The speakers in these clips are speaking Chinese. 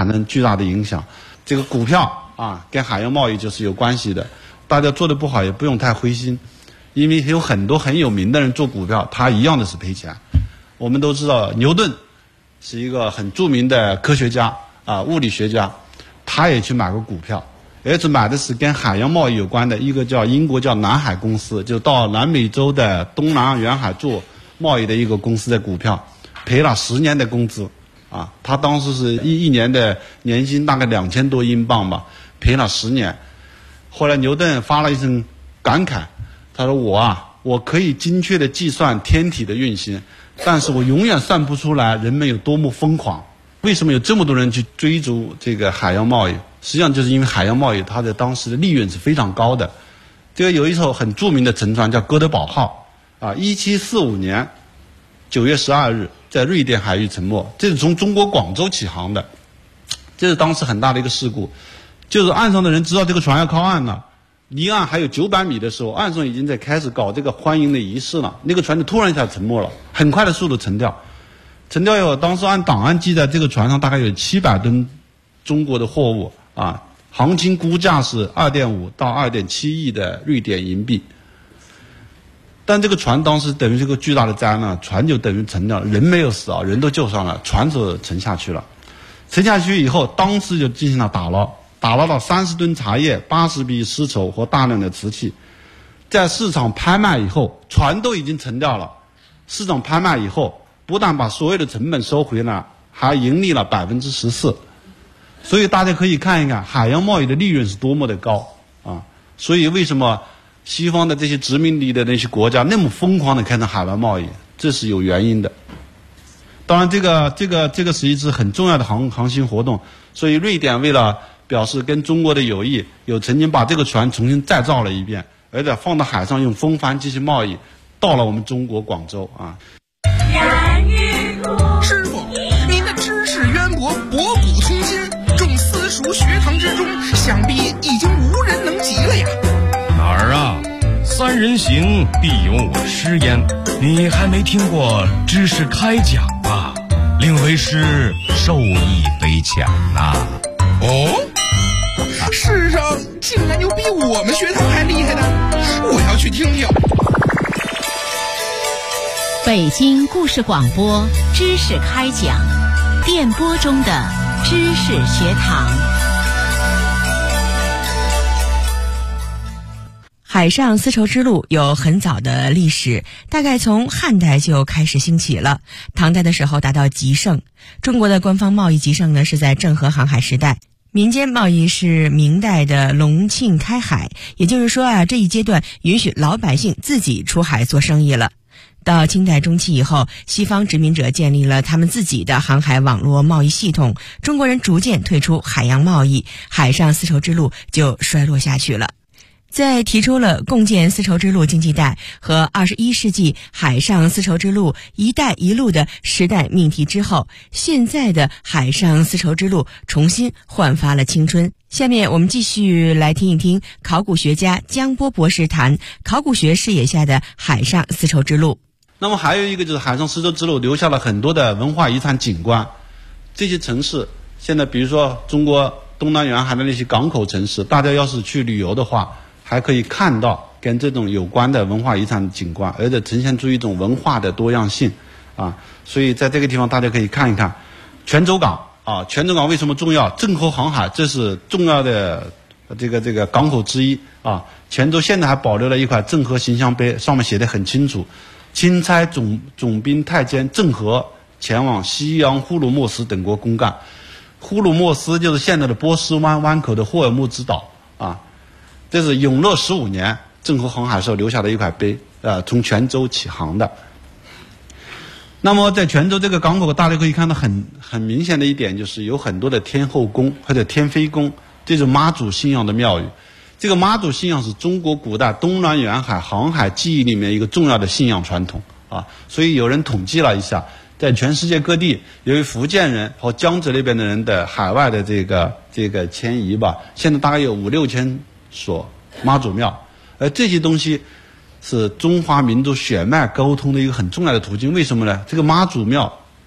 产生巨大的影响。这个股票啊，跟海洋贸易就是有关系的。大家做的不好也不用太灰心，因为有很多很有名的人做股票，他一样的是赔钱。我们都知道牛顿是一个很著名的科学家啊，物理学家，他也去买过股票，而且买的是跟海洋贸易有关的，一个叫英国叫南海公司，就到南美洲的东南沿海做贸易的一个公司的股票，赔了10年的工资啊，他当时是一年的年薪大概2000多英镑吧，赔了10年。后来牛顿发了一声感慨，他说我可以精确的计算天体的运行，但是我永远算不出来人们有多么疯狂。为什么有这么多人去追逐这个海洋贸易？实际上就是因为海洋贸易它的当时的利润是非常高的。这个有一艘很著名的沉船叫哥德堡号啊，1745年9月12日在瑞典海域沉没，这是从中国广州起航的，这是当时很大的一个事故。就是岸上的人知道这个船要靠岸了，离岸还有900米的时候，岸上已经在开始搞这个欢迎的仪式了，那个船就突然一下沉没了，很快的速度沉掉。沉掉以后，当时按档案记载，这个船上大概有700吨中国的货物啊，行情估价是2.5到2.7亿的瑞典银币。但这个船当时等于是个巨大的灾难，船就等于沉掉了，人没有死啊，人都救上了，船是沉下去了。沉下去以后，当时就进行了打捞了30吨茶叶、80匹丝绸和大量的瓷器。在市场拍卖以后，船都已经沉掉了，市场拍卖以后，不但把所有的成本收回来，还盈利了14%。所以大家可以看一看海洋贸易的利润是多么的高啊！所以为什么西方的这些殖民地的那些国家那么疯狂的开展海外贸易，这是有原因的。当然这个是一次很重要的航行活动，所以瑞典为了表示跟中国的友谊，有曾经把这个船重新再造了一遍，而且放到海上用风帆进行贸易，到了我们中国广州啊。 师傅，您的知识渊博，博古通今，众私塾学堂之中，想必已经无人能及了呀。 哪儿啊？3人行必有我师焉，你还没听过知识开讲吧？令为师受益匪浅呐。 哦，世上竟然有比我们学堂还厉害的，我要去听听。 北京故事广播知识开讲，电波中的知识学堂。 海上丝绸之路有很早的历史，大概从汉代就开始兴起了，唐代的时候达到极盛。中国的官方贸易极盛呢，是在郑和航海时代。民间贸易是明代的隆庆开海，也就是说啊，这一阶段允许老百姓自己出海做生意了。到清代中期以后，西方殖民者建立了他们自己的航海网络贸易系统，中国人逐渐退出海洋贸易，海上丝绸之路就衰落下去了。在提出了共建丝绸之路经济带和21世纪海上丝绸之路一带一路的时代命题之后，现在的海上丝绸之路重新焕发了青春。下面我们继续来听一听考古学家江波博士谈考古学视野下的海上丝绸之路。 那么还有一个就是海上丝绸之路留下了很多的文化遗产景观，这些城市现在比如说中国东南沿海的那些港口城市，大家要是去旅游的话，还可以看到跟这种有关的文化遗产景观，而且呈现出一种文化的多样性啊。所以在这个地方大家可以看一看泉州港啊，泉州港为什么重要？郑和航海这是重要的这个港口之一啊。泉州现在还保留了一块郑和形象碑，上面写得很清楚，钦差总兵太监郑和前往西洋呼鲁墨斯等国公干。呼鲁墨斯就是现在的波斯湾口的霍尔木兹岛啊。这是永乐15年郑和航海时候留下的一块碑，从泉州起航的。那么在泉州这个港口，大家可以看到很明显的一点，就是有很多的天后宫或者天妃宫，这种妈祖信仰的庙宇。这个妈祖信仰是中国古代东南沿海航海记忆里面一个重要的信仰传统啊。所以有人统计了一下，在全世界各地，由于福建人和江浙那边的人的海外的这个迁移吧，现在大概有5-6千所妈祖庙，而这些东西是中华民族血脉沟通的一个很重要的途径。为什么呢？这个妈祖庙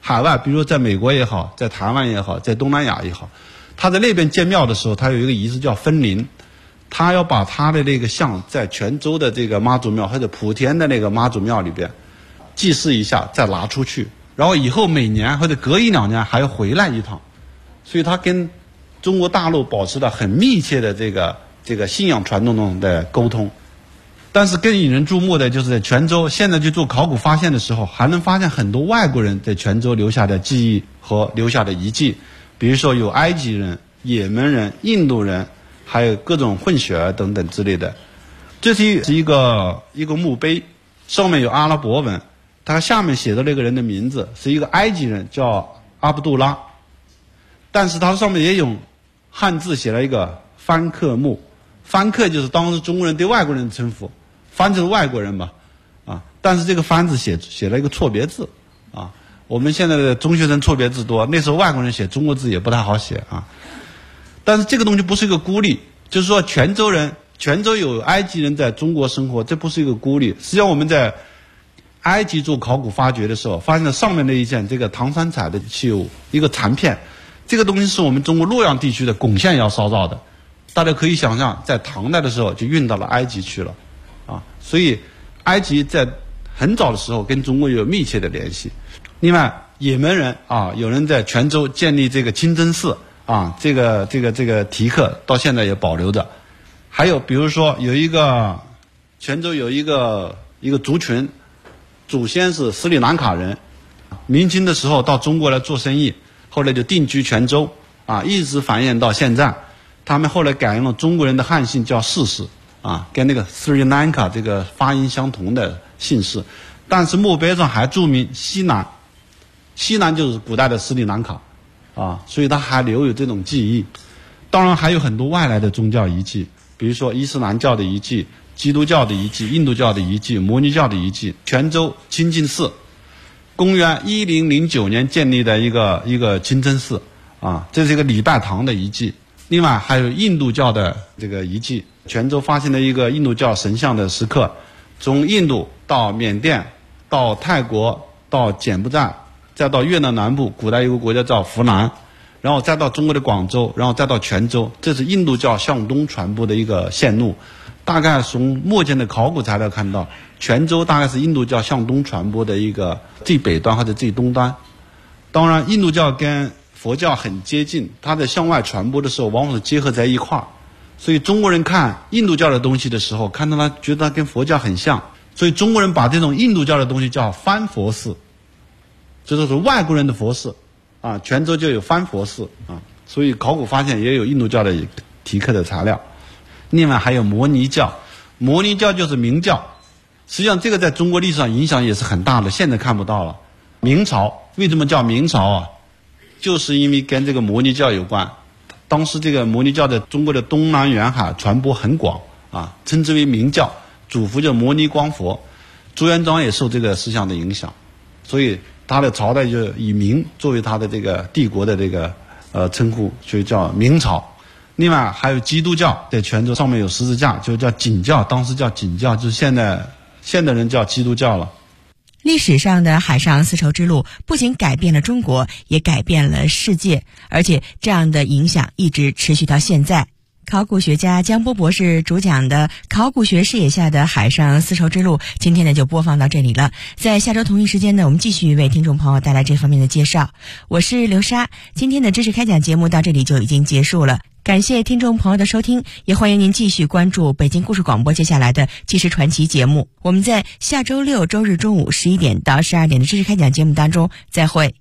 海外，比如在美国也好，在台湾也好，在东南亚也好，他在那边建庙的时候，他有一个仪式叫分灵，他要把他的那个像在泉州的这个妈祖庙或者莆田的那个妈祖庙里边祭祀一下，再拿出去，然后以后每年或者隔1、2年还要回来一趟，所以他跟中国大陆保持了很密切的这个信仰传统中的沟通。但是更引人注目的就是在泉州，现在去做考古发现的时候，还能发现很多外国人在泉州留下的记忆和留下的遗迹，比如说有埃及人、也门人、印度人，还有各种混血儿等等之类的。这是一个墓碑，上面有阿拉伯文，它下面写的那个人的名字是一个埃及人，叫阿卜杜拉，但是它上面也有汉字写了一个翻刻墓，翻刻就是当时中国人对外国人的称呼，翻就是外国人嘛，但是这个翻字写了一个错别字，我们现在的中学生错别字多，那时候外国人写中国字也不太好写啊。但是这个东西不是一个孤立，就是说泉州有埃及人在中国生活，这不是一个孤立。实际上我们在埃及做考古发掘的时候，发现了上面的一件这个唐三彩的器物，一个残片，这个东西是我们中国洛阳地区的巩县窑烧造的，大家可以想象，在唐代的时候就运到了埃及去了，所以埃及在很早的时候跟中国有密切的联系。另外，也门人有人在泉州建立这个清真寺这个题刻到现在也保留着。还有比如说泉州有一个族群，祖先是斯里兰卡人，明清的时候到中国来做生意，后来就定居泉州一直繁衍到现在。他们后来改用了中国人的汉姓叫世氏跟那个斯里兰卡这个发音相同的姓氏，但是墓碑上还注明西南就是古代的斯里兰卡所以它还留有这种记忆。当然还有很多外来的宗教遗迹，比如说伊斯兰教的遗迹、基督教的遗迹、印度教的遗迹、摩尼教的遗迹。泉州清净寺，公元1009年建立的一个清真寺这是一个礼拜堂的遗迹。另外还有印度教的这个遗迹，泉州发现了一个印度教神像的石刻，从印度到缅甸到泰国到柬埔寨再到越南南部，古代有个国家叫湖南，然后再到中国的广州，然后再到泉州，这是印度教向东传播的一个线路。大概从目前的考古材料看到，泉州大概是印度教向东传播的一个最北端或者最东端。当然印度教跟佛教很接近，它在向外传播的时候往往是结合在一块儿，所以中国人看印度教的东西的时候，看到它觉得它跟佛教很像，所以中国人把这种印度教的东西叫翻佛寺，这就是外国人的佛寺泉州就有翻佛寺所以考古发现也有印度教的题刻的材料。另外还有摩尼教，摩尼教就是明教，实际上这个在中国历史上影响也是很大的，现在看不到了。明朝为什么叫明朝就是因为跟这个摩尼教有关。当时这个摩尼教在中国的东南沿海传播很广称之为明教，主佛叫摩尼光佛，朱元璋也受这个思想的影响，所以他的朝代就以明作为他的这个帝国的这个称呼，所以叫明朝。另外还有基督教，在泉州上面有十字架，就叫景教，当时叫景教，就是现代人叫基督教了。 历史上的海上丝绸之路不仅改变了中国，也改变了世界，而且这样的影响一直持续到现在。考古学家江波博士主讲的考古学视野下的海上丝绸之路，今天呢就播放到这里了。在下周同一时间呢，我们继续为听众朋友带来这方面的介绍。我是刘莎，今天的知识开讲节目到这里就已经结束了。感谢听众朋友的收听，也欢迎您继续关注北京故事广播接下来的纪实传奇节目。我们在下周六周日中午11点到12点的知识开讲节目当中再会。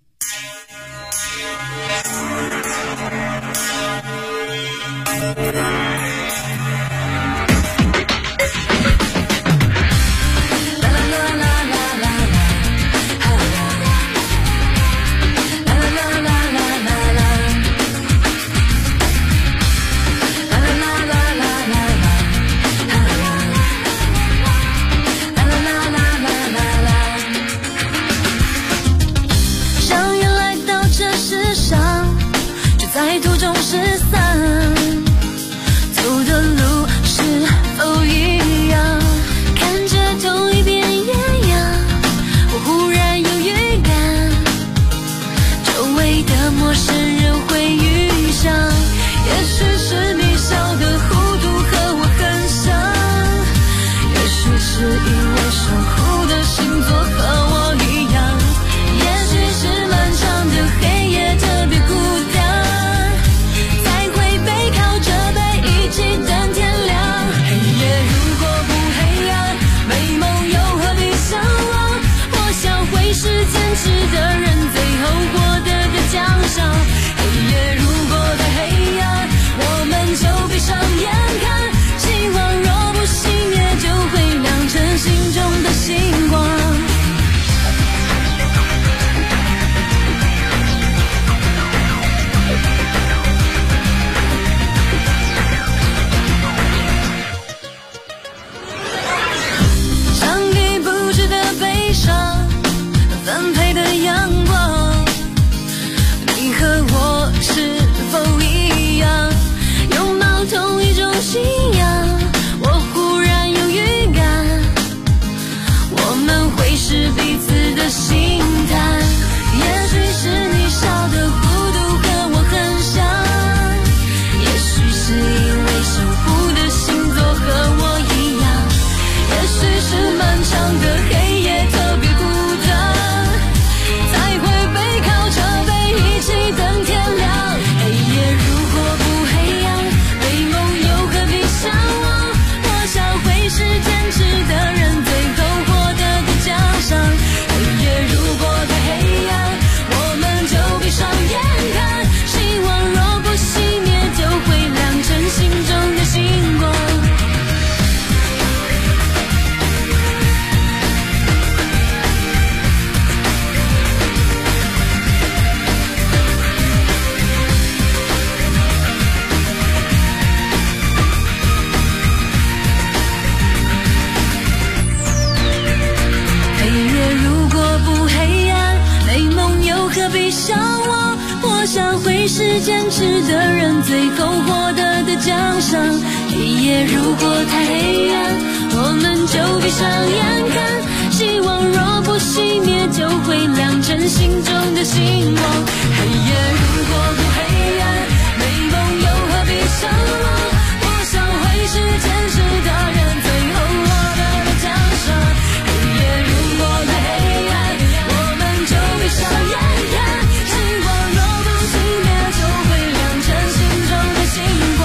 是坚持的人最后获得的奖赏。黑夜如果太黑暗，我们就闭上眼看，希望若不熄灭就会亮成心中的星光。黑夜如果不黑暗，美梦又何必伤亡？我想会是坚持的人最后获得的奖赏。黑夜如果太黑暗，我们就闭上眼看，希望若不熄灭就会亮成心中的星光。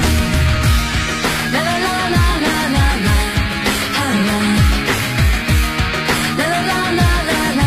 啦啦啦啦啦啦啦，啦啦啦啦啦啦。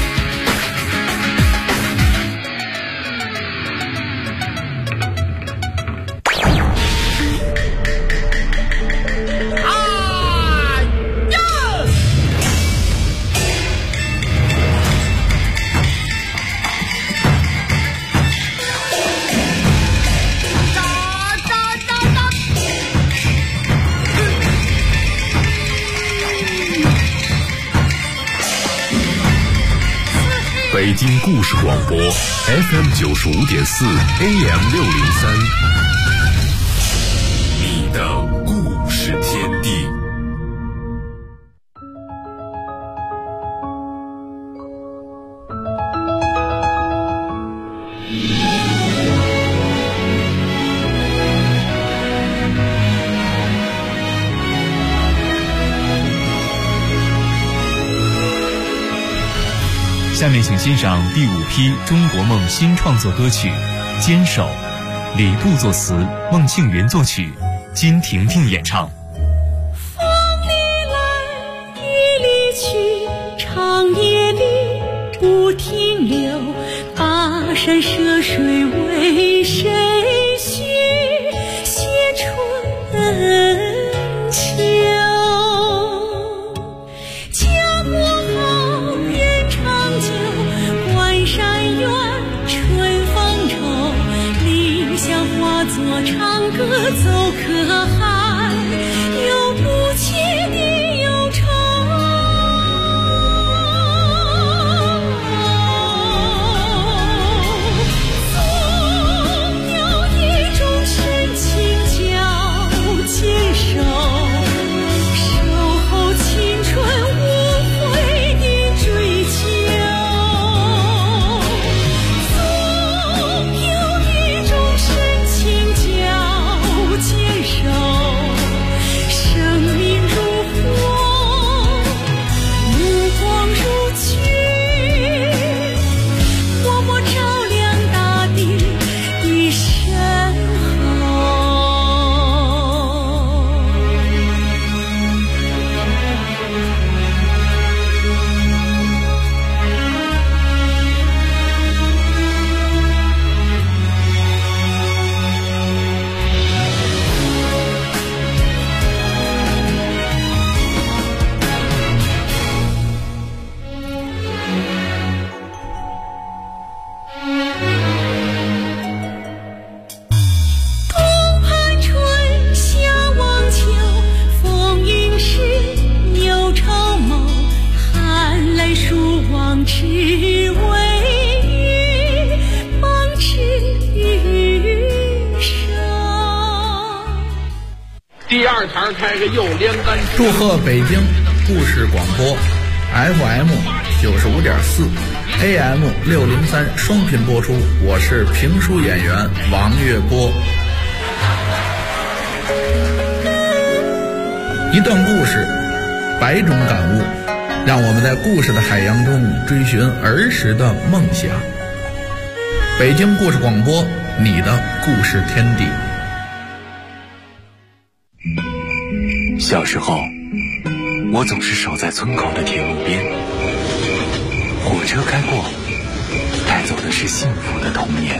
北京故事广播 FM 95.4 AM 603，你的故事天地。 下面请欣赏第5批中国梦新创作歌曲《坚守》，李杜作词，孟庆云作曲，金婷婷演唱。 风里来雨里去，长夜里不停留，跋山涉水为谁许？写春秋。做唱歌走可汗，有不竭的忧愁。总有一种深情叫坚守，守候青春无悔的追求。总有一种深情坚守，生命如火，目光如炬，默默照亮大地的身后。只为与梦之余生。 第2堂开个右连杆。 祝贺北京故事广播 FM 95.4 AM 603双频播出，我是评书演员王月波。一段故事，100种感悟，让我们在故事的海洋中追寻儿时的梦想。北京故事广播，你的故事天地。 小时候，我总是守在村口的铁路边，火车开过，带走的是幸福的童年。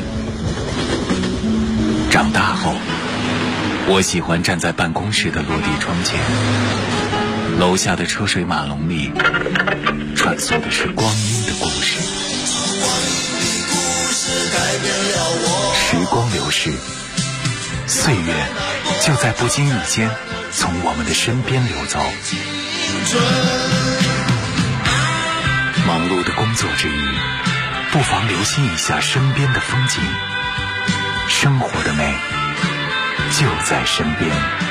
长大后，我喜欢站在办公室的落地窗前，楼下的车水马龙里传送的是光阴的故事。时光流逝，岁月就在不经意间从我们的身边流走。忙碌的工作之余，不妨留心一下身边的风景， 生活的美就在身边。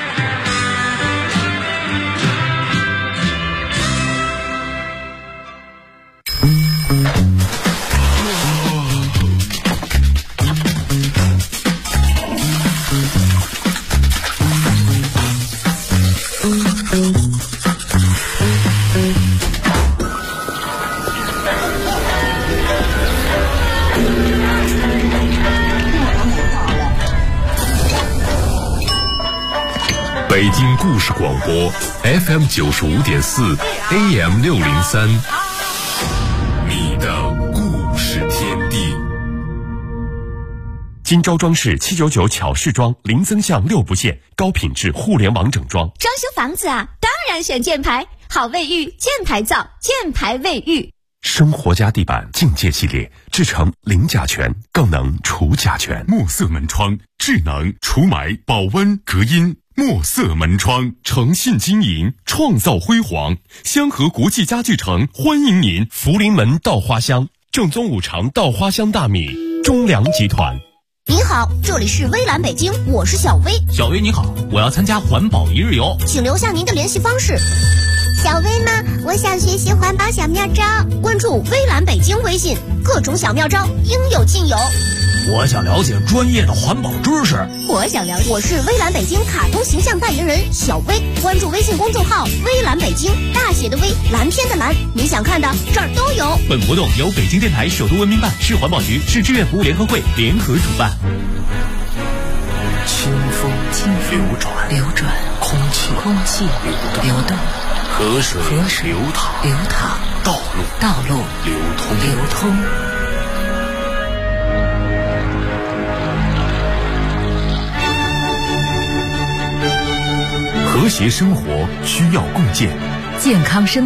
北京故事广播 FM 95.4 AM 603，你的故事天地。金招装饰799巧饰装，零增项6不限，高品质互联网整装。 装修房子啊，当然选箭牌，好卫浴，箭牌造，箭牌卫浴。 生活家地板境界系列，制成零甲醛，更能除甲醛。墨色门窗，智能除霾、保温、隔音。墨色门窗，诚信经营，创造辉煌。香河国际家具城欢迎您。福临门稻花香，正宗五常稻花香大米，中粮集团。 您好，这里是微蓝北京，我是小薇。 小薇你好，我要参加环保一日游， 请留下您的联系方式。 小薇吗？我想学习环保小妙招， 关注微蓝北京微信，各种小妙招应有尽有。 我想了解专业的环保知识， 我是微蓝北京卡通形象代言人小薇，关注微信公众号微蓝北京，大写的微，蓝天的蓝，你想看的这儿都有。 本活动由北京电台首都文明办、市环保局、市志愿服务联合会联合主办。 清风流转，空气流动，河水流淌，道路流通。 和谐生活需要共建， 健康生